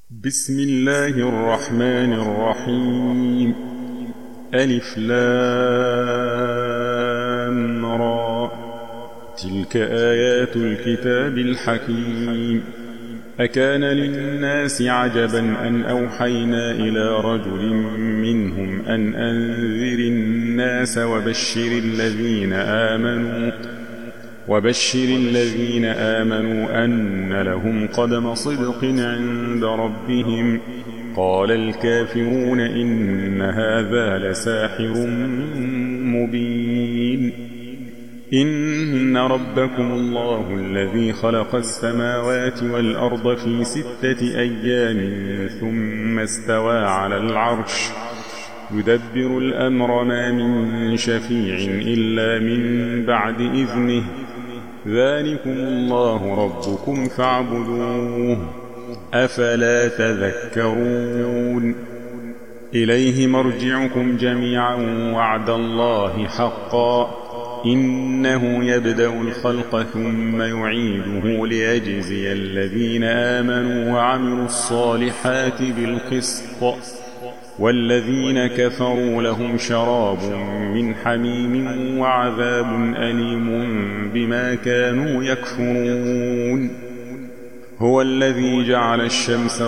بسم الله الرحمن الرحيم. ألف لام را. تلك آيات الكتاب الحكيم. أكان للناس عجبا أن أوحينا إلى رجل منهم أن أنذر الناس وبشر الذين آمنوا أن لهم قدم صدق عند ربهم. قال الكافرون إن هذا لساحر مبين. إن ربكم الله الذي خلق السماوات والأرض في 6 أيام ثم استوى على العرش يدبر الأمر ما من شفيع إلا من بعد إذنه. ذلكم الله ربكم فاعبدوه أفلا تذكرون. إليه مرجعكم جميعا وعد الله حقا إنه يبدأ الخلق ثم يعيده ليجزي الذين آمنوا وعملوا الصالحات بالقسط والذين كفروا لهم شراب من حميم وعذاب أليم بما كانوا يكفرون. هو الذي جعل الشمس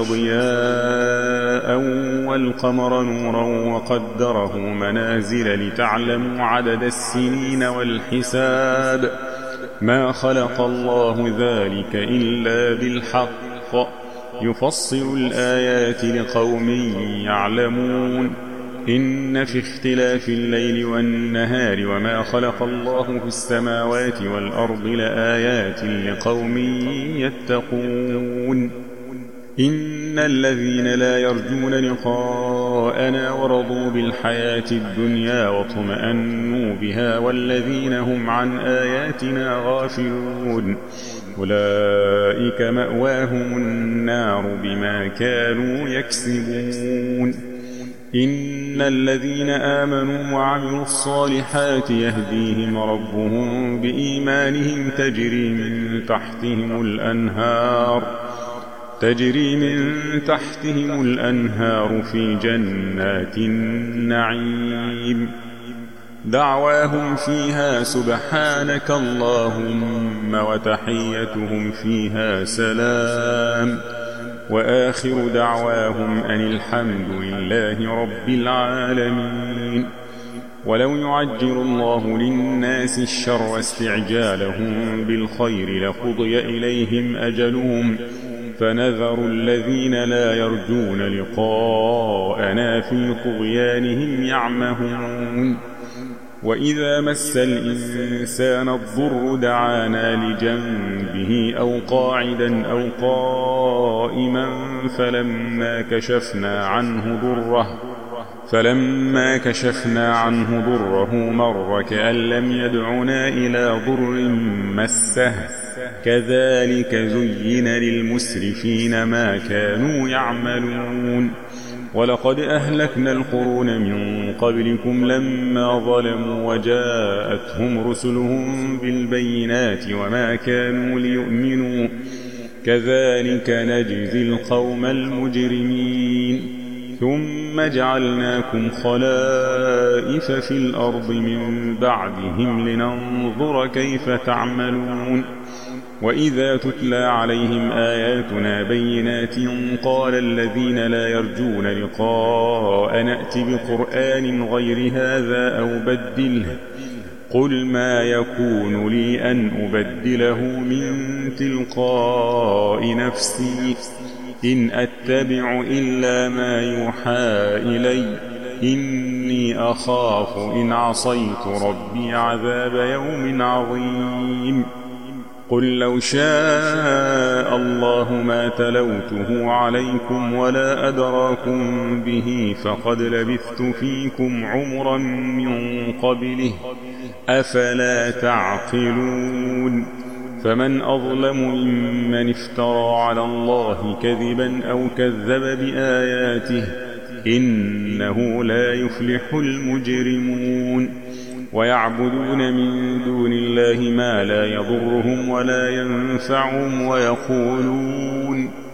ضياء والقمر نورا وقدره منازل لتعلموا عدد السنين والحساب. ما خلق الله ذلك إلا بالحق يفصل الآيات لقوم يعلمون. إن في اختلاف الليل والنهار وما خلق الله في السماوات والأرض لآيات لقوم يتقون. إن الذين لا يرجون لقاءنا ورضوا بالحياة الدنيا واطمأنوا بها والذين هم عن آياتنا غافلون أولئك مأواهم النار بما كانوا يكسبون. إن الذين آمنوا وعملوا الصالحات يهديهم ربهم بإيمانهم تجري من تحتهم الأنهار في جنات النعيم. دعواهم فيها سبحانك اللهم وتحيتهم فيها سلام وآخر دعواهم أن الحمد لله رب العالمين. ولو يعجل الله للناس الشر استعجالهم بالخير لقضي إليهم أجلهم فنذر الذين لا يرجون لقاءنا في طغيانهم يعمهون. وإذا مس الإنسان الضر دعانا لجنبه أو قاعدا أو قائما فلما كشفنا عنه ضره مر كأن لم يدعنا إلى ضر مسه. كذلك زين للمسرفين ما كانوا يعملون. ولقد أهلكنا القرون من قبلكم لما ظلموا وجاءتهم رسلهم بالبينات وما كانوا ليؤمنوا كذلك نجزي القوم المجرمين. ثم جعلناكم خلائف في الأرض من بعدهم لننظر كيف تعملون. وإذا تتلى عليهم آياتنا بينات قال الذين لا يرجون لقاء نأت بقرآن غير هذا أو بدله. قل ما يكون لي أن أبدله من تلقاء نفسي إن أتبع إلا ما يوحى إلي إني أخاف إن عصيت ربي عذاب يوم عظيم. قل لو شاء الله ما تلوته عليكم ولا أدراكم به فقد لبثت فيكم عمرا من قبله أفلا تعقلون. فمن أظلم ممن افترى على الله كذبا أو كذب بآياته إنه لا يفلح المجرمون. ويعبدون من دون الله ما لا يضرهم ولا ينفعهم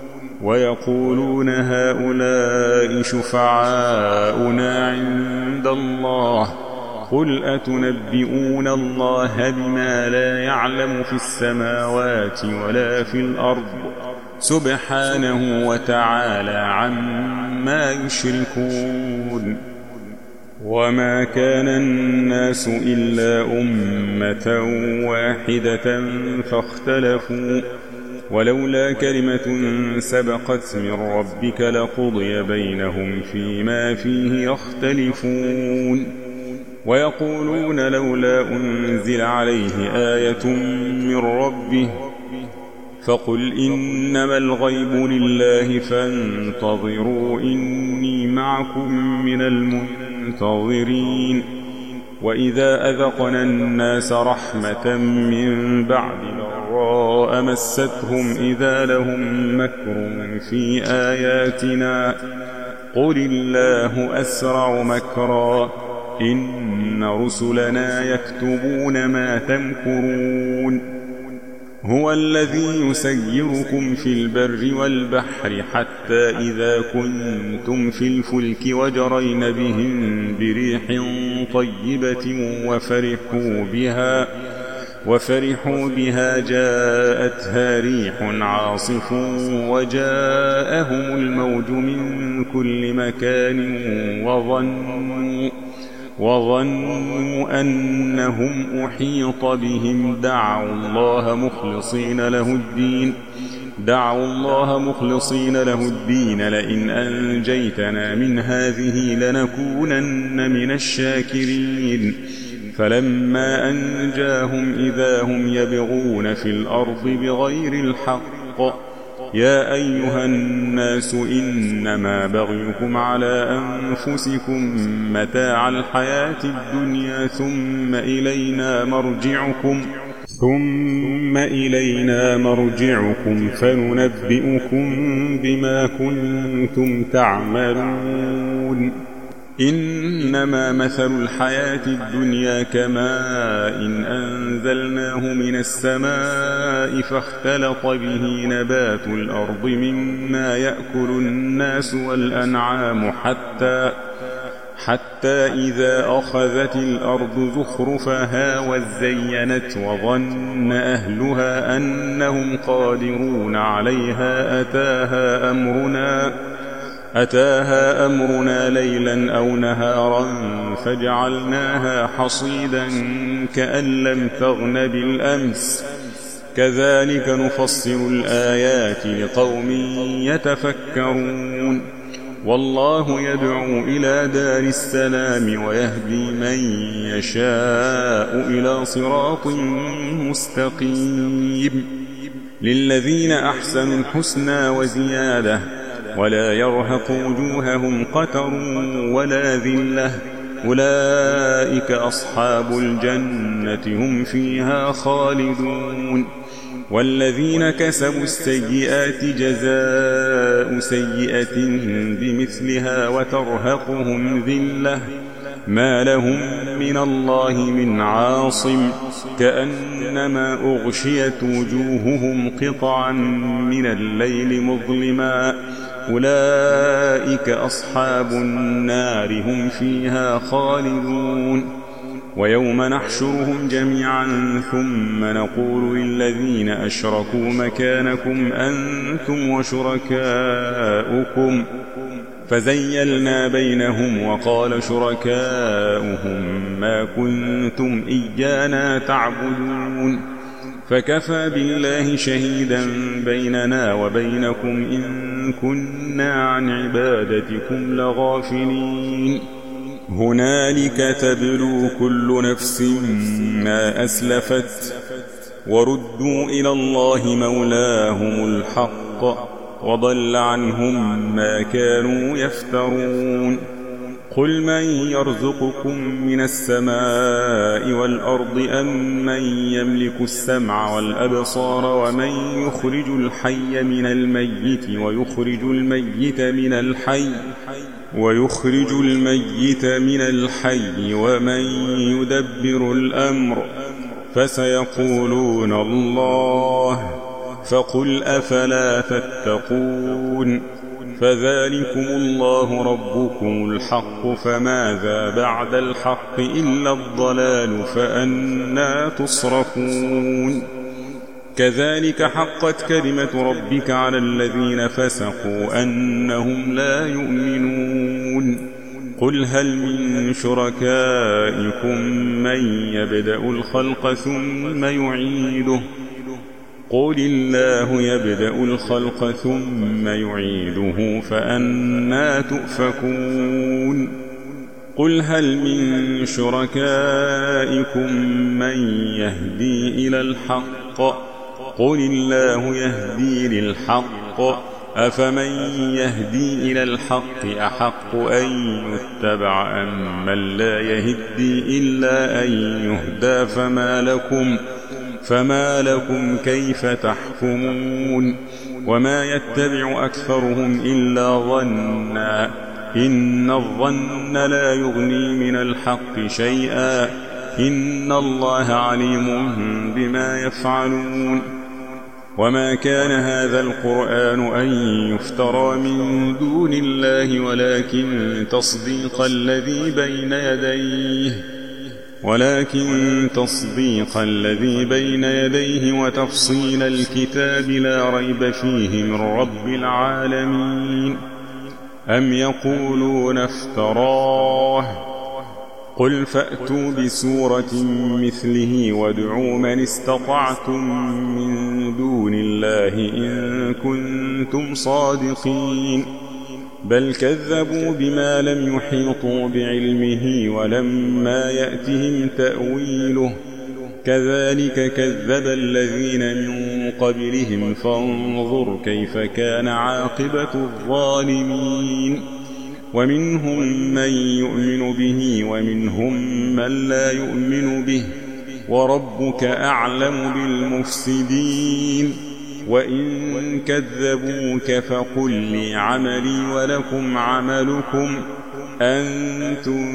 ويقولون هؤلاء شفعاؤنا عند الله قل أتنبئون الله بما لا يعلم في السماوات ولا في الأرض سبحانه وتعالى عما يشركون. وما كان الناس إلا أمة واحدة فاختلفوا ولولا كلمة سبقت من ربك لقضي بينهم فيما فيه يختلفون. ويقولون لولا أنزل عليه آية من ربه فقل إنما الغيب لله فانتظروا إني معكم من المنتظرين. وإذا أذقنا الناس رحمة من بعد ضراء مستهم إذا لهم مكر في آياتنا قل الله أسرع مكرا إن رسلنا يكتبون ما تمكرون. هو الذي يسيركم في البر والبحر حتى إذا كنتم في الفلك وجرين بهم بريح طيبة وفرحوا بها جاءتها ريح عاصف وجاءهم الموج من كل مكان وظنوا أنهم أحيط بهم دعوا الله مخلصين له الدين لئن أنجيتنا من هذه لنكونن من الشاكرين. فلما أنجاهم إذا هم يبغون في الأرض بغير الحق يا أيها الناس إنما بغيكم على أنفسكم متاع الحياة الدنيا ثم إلينا مرجعكم فننبئكم بما كنتم تعملون. إنما مثل الحياة الدنيا كماء أنزلناه من السماء فاختلط به نبات الأرض مما يأكل الناس والأنعام حتى إذا أخذت الأرض زخرفها وزينت وظن أهلها أنهم قادرون عليها أتاها أمرنا ليلا أو نهارا فجعلناها حصيدا كأن لم تغن بالأمس كذلك نفصل الآيات لقوم يتفكرون. والله يدعو إلى دار السلام ويهدي من يشاء إلى صراط مستقيم. للذين أحسنوا الحسنى وزيادة ولا يرهق وجوههم قتر ولا ذلة أولئك أصحاب الجنة هم فيها خالدون. والذين كسبوا السيئات جزاء سيئة بمثلها وترهقهم ذلة ما لهم من الله من عاصم كأنما أغشيت وجوههم قطعا من الليل مظلما أولئك أصحاب النار هم فيها خالدون. ويوم نحشرهم جميعا ثم نقول للذين أشركوا مكانكم أنتم وشركاؤكم فزيلنا بينهم وقال شركاؤهم ما كنتم إيانا تعبدون فكفى بالله شهيدا بيننا وبينكم إن كنا عن عبادتكم لغافلين. هنالك تبلو كل نفس ما أسلفت وردوا إلى الله مولاهم الحق وضل عنهم ما كانوا يفترون. قل من يرزقكم من السماء والأرض أم من يملك السمع والأبصار ومن يخرج الحي من الميت ويخرج الميت من الحي ومن يدبر الأمر فسيقولون الله فقل أفلا تتقون فذلكم الله ربكم الحق فماذا بعد الحق إلا الضلال فأنى تصرفون كذلك حقت كلمة ربك على الذين فسقوا أنهم لا يؤمنون قل هل من شركائكم من يبدأ الخلق ثم يعيده قل الله يبدأ الخلق ثم يعيده فأنى تؤفكون قل هل من شركائكم من يهدي إلى الحق قل الله يهدي للحق أفمن يهدي إلى الحق أحق أن يتبع أم من لا يهدي إلا أن يهدى فما لكم كيف تحكمون وما يتبع أكثرهم إلا ظنا إن الظن لا يغني من الحق شيئا إن الله عليم بما يفعلون وما كان هذا القرآن أن يفترى من دون الله ولكن تصديق الذي بين يديه وتفصيل الكتاب لا ريب فيه من رب العالمين أم يقولون افتراه قل فأتوا بسورة مثله وادعوا من استطعتم من دون الله إن كنتم صادقين بل كذبوا بما لم يحيطوا بعلمه ولما يأتهم تأويله كذلك كذب الذين من قبلهم فانظر كيف كان عاقبة الظالمين ومنهم من يؤمن به ومنهم من لا يؤمن به وربك أعلم بالمفسدين وإن كذبوك فقل لي عملي ولكم عملكم أنتم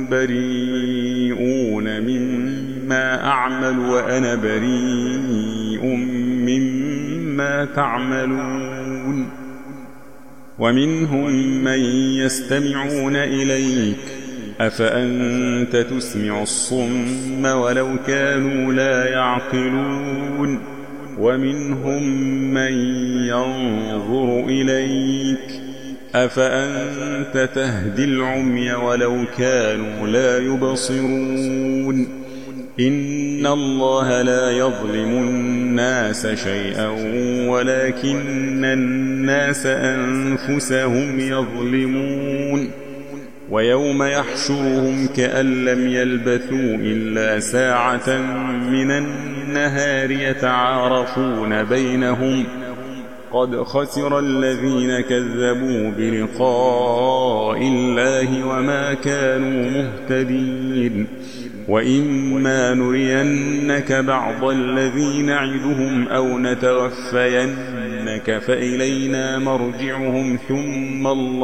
بريئون مما أعمل وأنا بريء مما تعملون ومنهم من يستمعون إليك أفأنت تسمع الصم ولو كانوا لا يعقلون ومنهم من ينظر إليك أفأنت تهدي العمي ولو كانوا لا يبصرون إن الله لا يظلم الناس شيئا ولكن الناس أنفسهم يظلمون ويوم يحشرهم كأن لم يلبثوا إلا ساعة من النهار يتعارفون بينهم قد خسر الذين كذبوا بلقاء الله وما كانوا مهتدين وإما نرينك بعض الذي نعدهم أو نتوفينك فإلينا مرجعهم ثم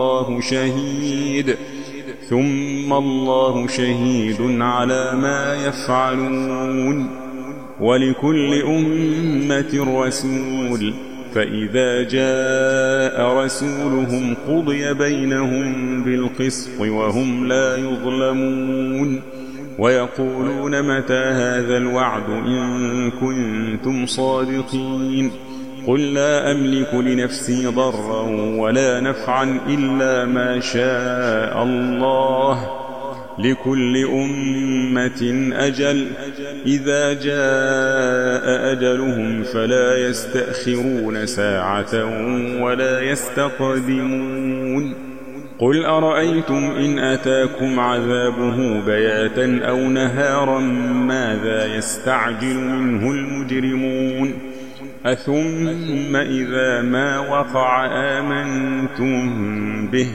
الله شهيد على ما يفعلون ولكل أمة رسول فإذا جاء رسولهم قضي بينهم بالقسط وهم لا يظلمون ويقولون متى هذا الوعد إن كنتم صادقين قل لا أملك لنفسي ضرا ولا نفعا إلا ما شاء الله لكل أمة أجل إذا جاء أجلهم فلا يستأخرون ساعة ولا يستقدمون قل أرأيتم إن أتاكم عذابه بياتا أو نهارا ماذا يستعجل منه المجرمون أثم إذا ما وقع آمنتم به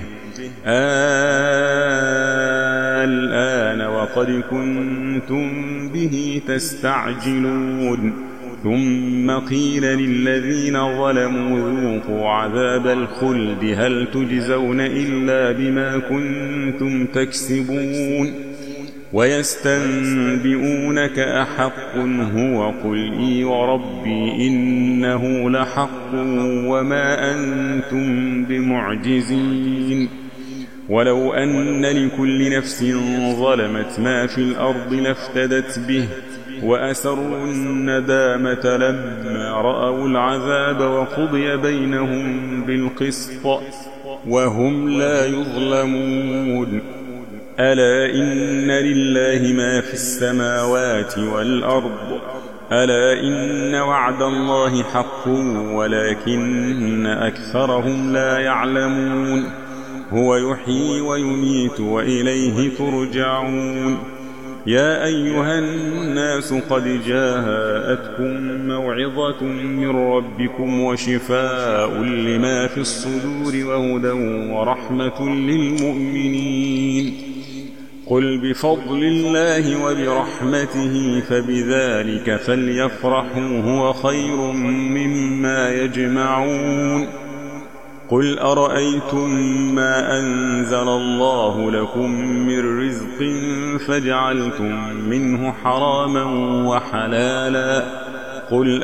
الآن وقد كنتم به تستعجلون ثم قيل للذين ظلموا ذوقوا عذاب الخلد هل تجزون إلا بما كنتم تكسبون ويستنبئونك أحق هو قل إي وربي إنه لحق وما أنتم بمعجزين ولو أن لكل نفس ظلمت ما في الأرض لافتدت به وأسروا الندامة لما رأوا العذاب وقضي بينهم بالقسط وهم لا يظلمون ألا إن لله ما في السماوات والأرض ألا إن وعد الله حق ولكن أكثرهم لا يعلمون هو يحيي ويميت وإليه ترجعون يا أيها الناس قد جاءتكم موعظة من ربكم وشفاء لما في الصدور وهدى ورحمة للمؤمنين قل بفضل الله وبرحمته فبذلك فليفرحوا هو خير مما يجمعون قل أرأيتم ما أنزل الله لكم من رزق فجعلتم منه حراما وحلالا قل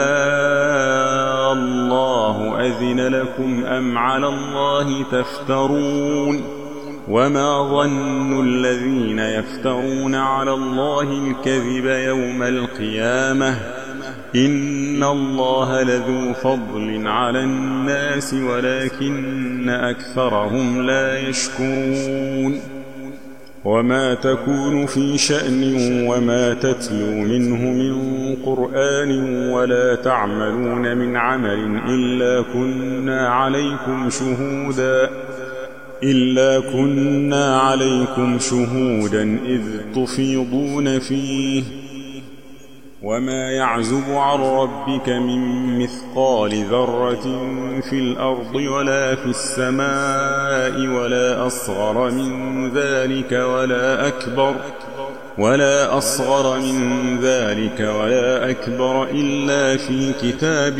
الله أذن لكم أم على الله تفترون وما ظن الذين يفترون على الله الكذب يوم القيامة إن الله لذو فضل على الناس ولكن أكثرهم لا يشكرون وما تكون في شأن وما تتلو منه من قرآن ولا تعملون من عمل إلا كنا عليكم شهودا إذ تفيضون فيه وما يعزب عن ربك من مثقال ذرة في الأرض ولا في السماء ولا أصغر من ذلك ولا أكبر إلا في كتاب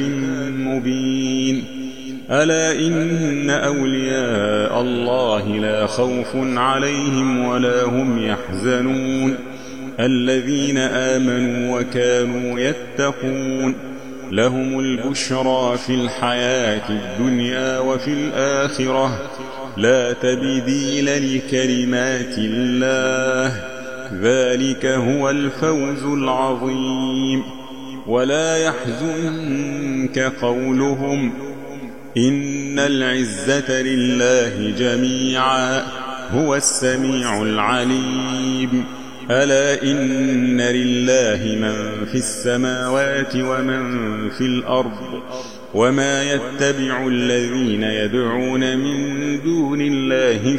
مبين ألا إن أولياء الله لا خوف عليهم ولا هم يحزنون الذين آمنوا وكانوا يتقون لهم البشرى في الحياة الدنيا وفي الآخرة لا تبديل لكلمات الله ذلك هو الفوز العظيم ولا يحزنك قولهم إن العزة لله جميعا هو السميع العليم ألا إن لله من في السماوات ومن في الأرض وما يتبع الذين يدعون من دون الله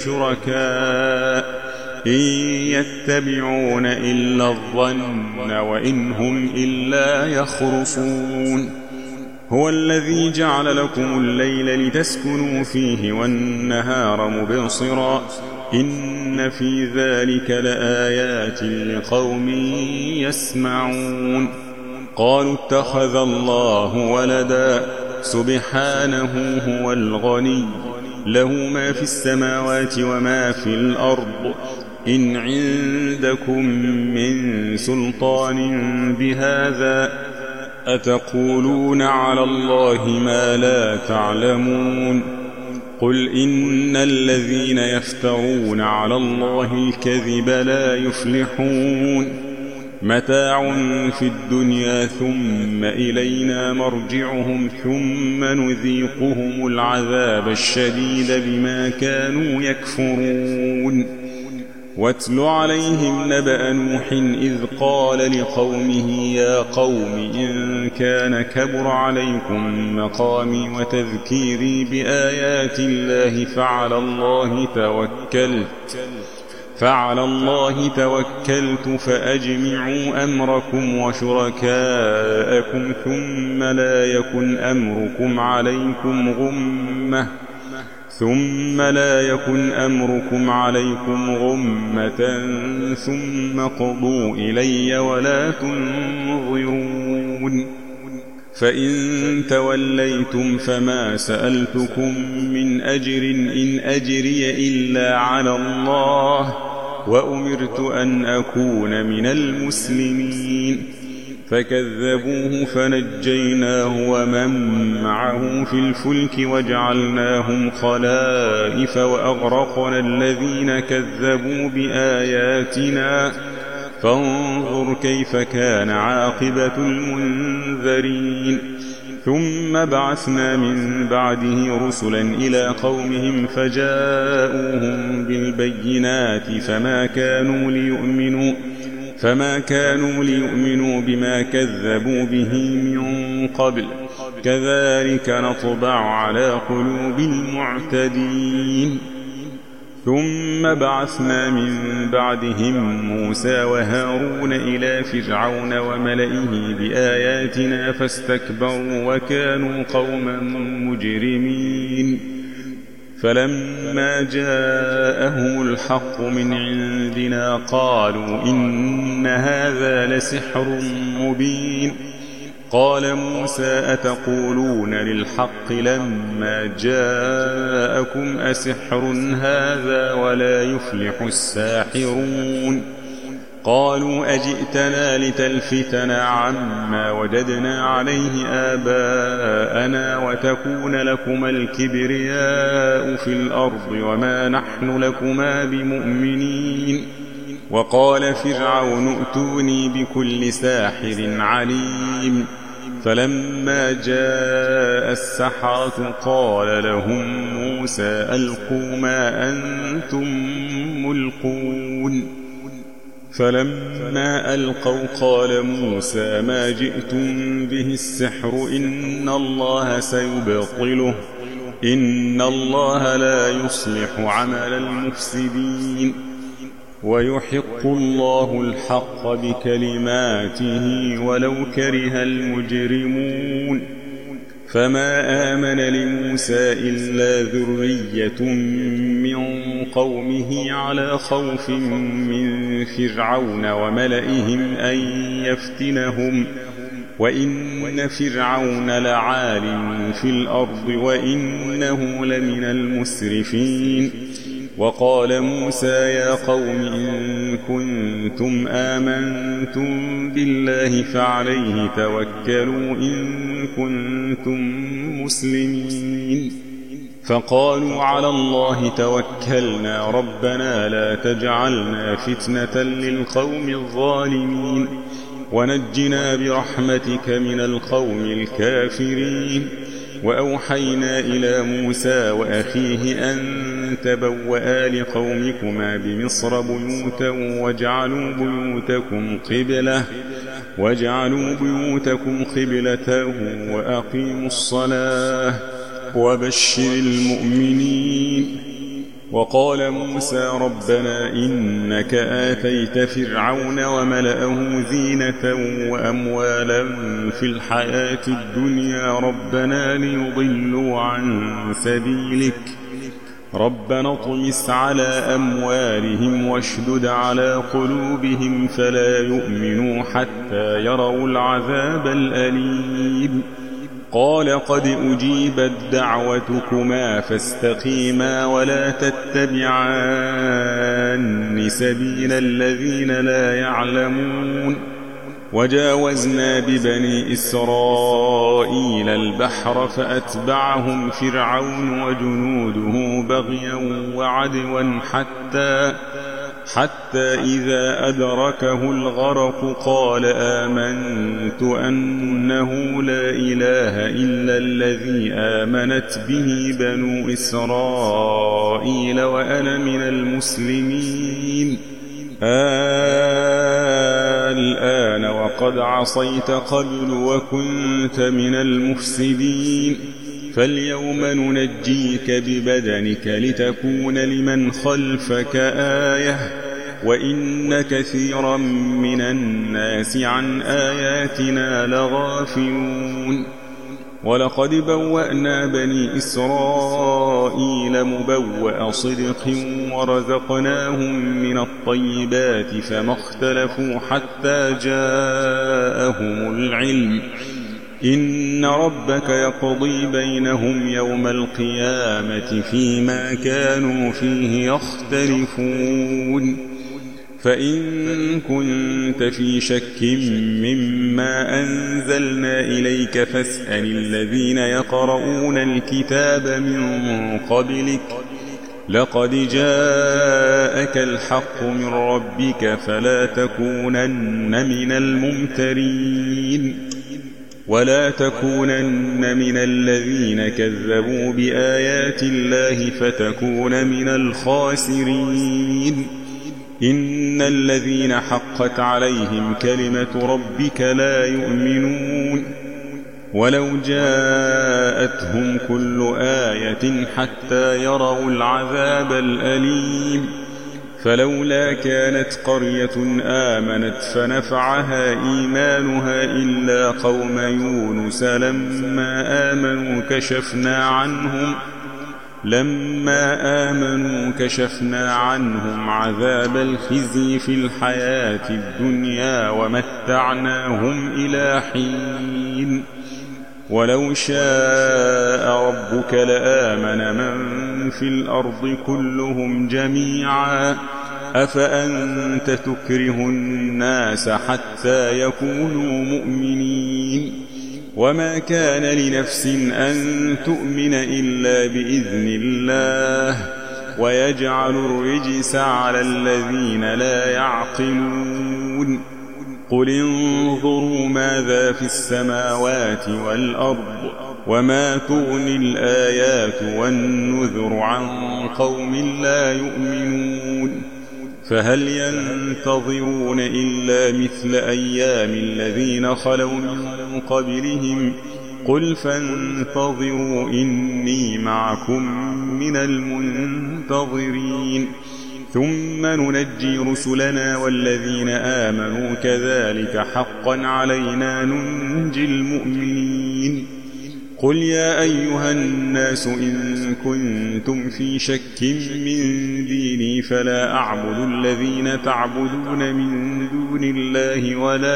شركاء إن يتبعون إلا الظن وإن هم إلا يخرصون هو الذي جعل لكم الليل لتسكنوا فيه والنهار مبصرا إن في ذلك لآيات لقوم يسمعون قالوا اتخذ الله ولدا سبحانه هو الغني له ما في السماوات وما في الأرض إن عندكم من سلطان بهذا أتقولون على الله ما لا تعلمون قل إن الذين يفترون على الله الكذب لا يفلحون متاع في الدنيا ثم إلينا مرجعهم ثم نذيقهم العذاب الشديد بما كانوا يكفرون واتل عليهم نبأ نوح إذ قال لقومه يا قوم إن كان كبر عليكم مقامي وتذكيري بآيات الله فعلى الله توكلت فأجمعوا أمركم وشركاءكم ثم لا يكن أمركم عليكم غمة ثم قضوا إلي ولا تنظرون فإن توليتم فما سألتكم من أجر إن أجري إلا على الله وأمرت أن أكون من المسلمين. فكذبوه فنجيناه ومن معه في الفلك وجعلناهم خلائف وأغرقنا الذين كذبوا بآياتنا فانظر كيف كان عاقبة المنذرين. ثم بعثنا من بعده رسلا إلى قومهم فجاءوهم بالبينات فما كانوا ليؤمنوا بما كذبوا به من قبل كذلك نطبع على قلوب المعتدين. ثم بعثنا من بعدهم موسى وهارون إلى فرعون وملئه بآياتنا فاستكبروا وكانوا قوما مجرمين. فلما جاءهم الحق من عندنا قالوا إن هذا لسحر مبين. قال موسى أتقولون للحق لما جاءكم أسحر هذا ولا يفلح الساحرون. قالوا أجئتنا لتلفتنا عما وجدنا عليه آباءنا وتكون لكما الكبرياء في الأرض وما نحن لكما بمؤمنين. وقال فرعون ائتوني بكل ساحر عليم. فلما جاء السحرة قال لهم موسى ألقوا ما أنتم ملقون. فلما ألقوا قال موسى ما جئتم به السحر إن الله سيبطله إن الله لا يصلح عمل المفسدين ويحق الله الحق بكلماته ولو كره المجرمون. فما آمن لموسى إلا ذرية من قومه على خوف من فرعون وملئهم أن يفتنهم وإن فرعون لعال في الأرض وإنه لمن المسرفين. وقال موسى يا قوم إن كنتم آمنتم بالله فعليه توكلوا إن كنتم مسلمين. فقالوا على الله توكلنا ربنا لا تجعلنا فتنة للقوم الظالمين ونجنا برحمتك من القوم الكافرين. وأوحينا إلى موسى وأخيه أن تبوأ لقومكما بمصر بيوتا واجعلوا بيوتكم قبلة وأقيموا الصلاة وبشر المؤمنين. وقال موسى ربنا إنك آتيت فرعون وملأه زينة وأموالا في الحياة الدنيا ربنا ليضلوا عن سبيلك ربنا اطمس على أموالهم واشدد على قلوبهم فلا يؤمنوا حتى يروا العذاب الأليم. قال قد أجيبت دعوتكما فاستقيما ولا تتبعان سبيل الذين لا يعلمون. وجاوزنا ببني إسرائيل البحر فأتبعهم فرعون وجنوده بغيا وعدوا حتى إذا أدركه الغرق قال آمنت أنه لا إله إلا الذي آمنت به بنو إسرائيل وأنا من المسلمين. الآن وقد عصيت قبل وكنت من المفسدين فاليوم ننجيك ببدنك لتكون لمن خلفك آية وإن كثيرا من الناس عن آياتنا لغافلون. ولقد بوأنا بني إسرائيل مبوأ صدق ورزقناهم من الطيبات فما اختلفوا حتى جاءهم العلم إن ربك يقضي بينهم يوم القيامة فيما كانوا فيه يختلفون. فإن كنت في شك مما أنزلنا إليك فاسأل الذين يقرؤون الكتاب من قبلك لقد جاءك الحق من ربك فلا تكونن من الممترين ولا تكونن من الذين كذبوا بآيات الله فتكون من الخاسرين إن الذين حقت عليهم كلمة ربك لا يؤمنون ولو جاءتهم كل آية حتى يروا العذاب الأليم فلولا كانت قرية آمنت فنفعها إيمانها إلا قوم يونس لما آمنوا كشفنا عنهم عذاب الخزي في الحياة الدنيا ومتعناهم إلى حين ولو شاء ربك لآمن من في الأرض كلهم جميعا أفأنت تكره الناس حتى يكونوا مؤمنين وما كان لنفس أن تؤمن إلا بإذن الله ويجعل الرجس على الذين لا يعقلون قل انظروا ماذا في السماوات والأرض وما تغني الآيات والنذر عن قوم لا يؤمنون فهل ينتظرون إلا مثل أيام الذين خلوا من قبلهم قل فانتظروا إني معكم من المنتظرين ثم ننجي رسلنا والذين آمنوا كذلك حقا علينا ننجي المؤمنين قل يا أيها الناس إن كنتم في شك من ديني فلا أعبد الذين تعبدون من دون الله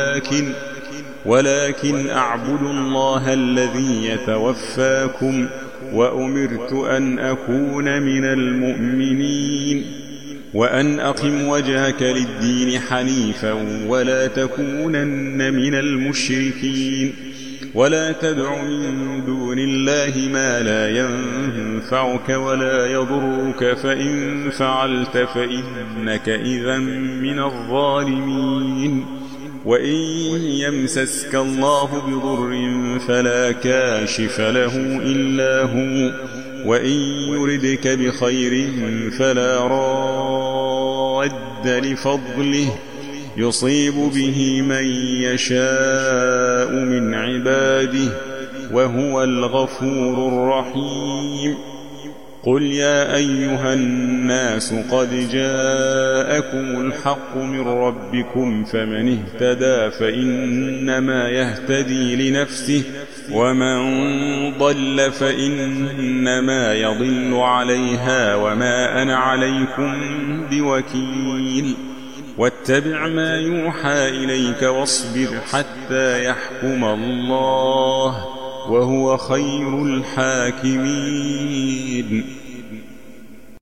ولكن أعبد الله الذي يتوفاكم وأمرت أن أكون من المؤمنين وأن أقم وجهك للدين حنيفا ولا تكونن من المشركين ولا تدع من دون الله ما لا ينفعك ولا يضرك فإن فعلت فإنك إذا من الظالمين وإن يمسسك الله بضر فلا كاشف له إلا هو وإن يردك بخير فلا راد لفضله يصيب به من يشاء من عباده وهو الغفور الرحيم قل يا أيها الناس قد جاءكم الحق من ربكم فمن اهتدى فإنما يهتدي لنفسه ومن ضل فإنما يضل عليها وما أنا عليكم بوكيل واتبع ما يوحى إليك واصبر حتى يحكم الله وهو خير الحاكمين